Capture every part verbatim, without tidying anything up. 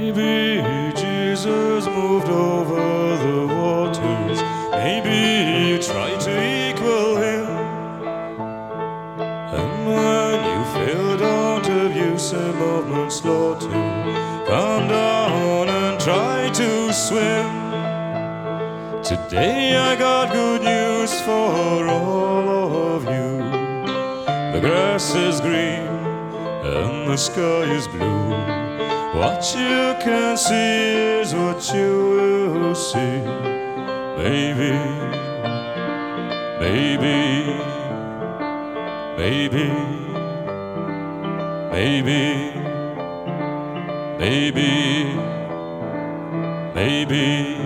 Maybe Jesus moved over the waters. Maybe you tried to equal him. And when you failed, don't abuse him of manslaughter. Come down and try to swim. Today I got good news for all of you. The grass is green and the sky is blue. What you can see is what you will see. Maybe, maybe, maybe, maybe, maybe, maybe.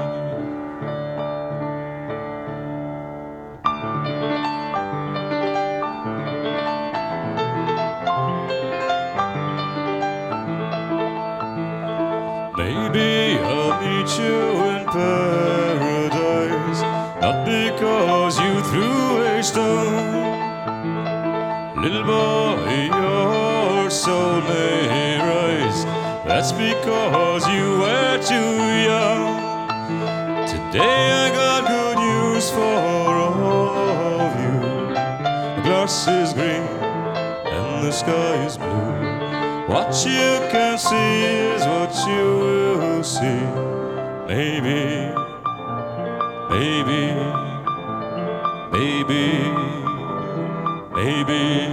Maybe I'll meet you in paradise, not because you threw a stone. Little boy, your soul may rise. That's because you were too young. Today I got good news for all of you. The grass is green and the sky is blue. What you can see is what you will see. Maybe, maybe, maybe, maybe,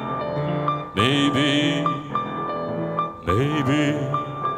maybe, maybe.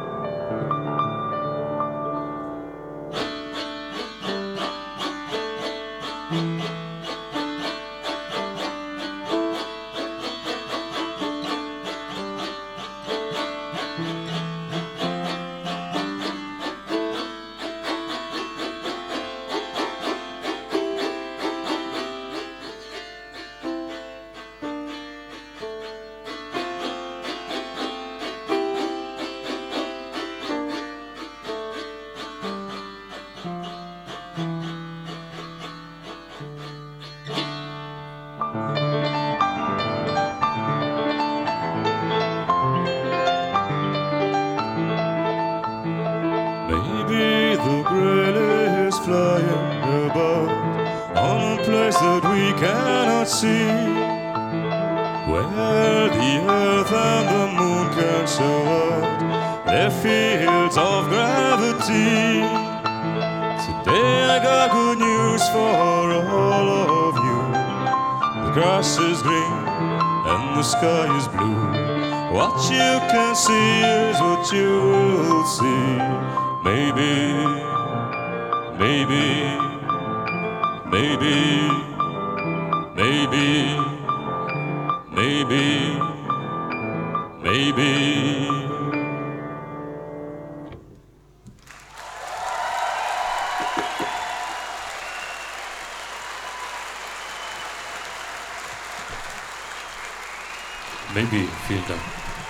Maybe the grail is flying about on a place that we cannot see, where the earth and the moon cancel out their fields of gravity. Today I got good news for all of you. The grass is green and the sky is blue. What you can see is what you will see. Maybe, maybe, maybe, maybe, maybe, maybe. Maybe, vielen Dank.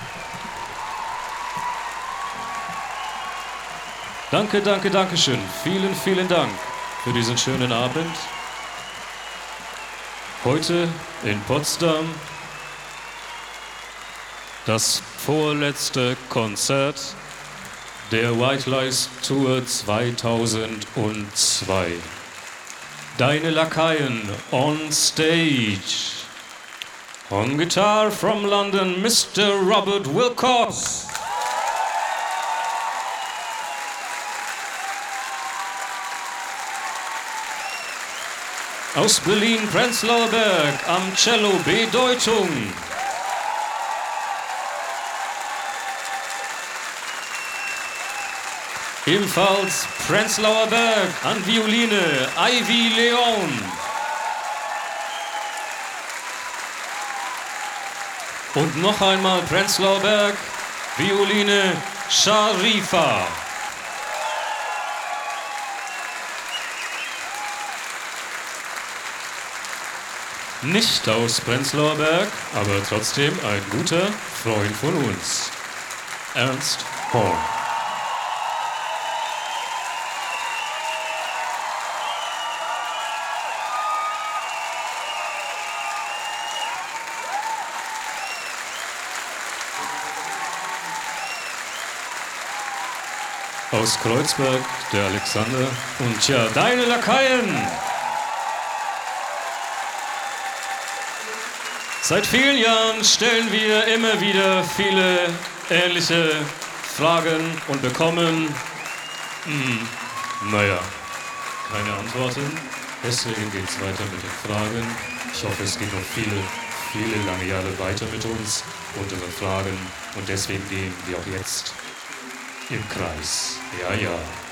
Danke, danke, danke schön. Vielen, vielen Dank für diesen schönen Abend. Heute in Potsdam das vorletzte Konzert der White Lies Tour zweitausendzwei. Deine Lakaien on stage. On guitar from London, Mister Robert Wilcox. Aus Berlin, Prenzlauer Berg, am Cello Bedeutung. Ebenfalls Prenzlauer Berg, an Violine, Ivy Leon. Und noch einmal Prenzlauer Berg, Violine, Sharifa. Nicht aus Prenzlauer Berg, aber trotzdem ein guter Freund von uns. Ernst Horn. Aus Kreuzberg, der Alexander. Und ja, deine Lakaien. Seit vielen Jahren stellen wir immer wieder viele ähnliche Fragen und bekommen, hm, naja, keine Antworten. Deswegen geht es weiter mit den Fragen. Ich hoffe, es geht noch viele, viele lange Jahre weiter mit uns, unseren Fragen. Und deswegen gehen wir auch jetzt im Kreis. Ja, ja.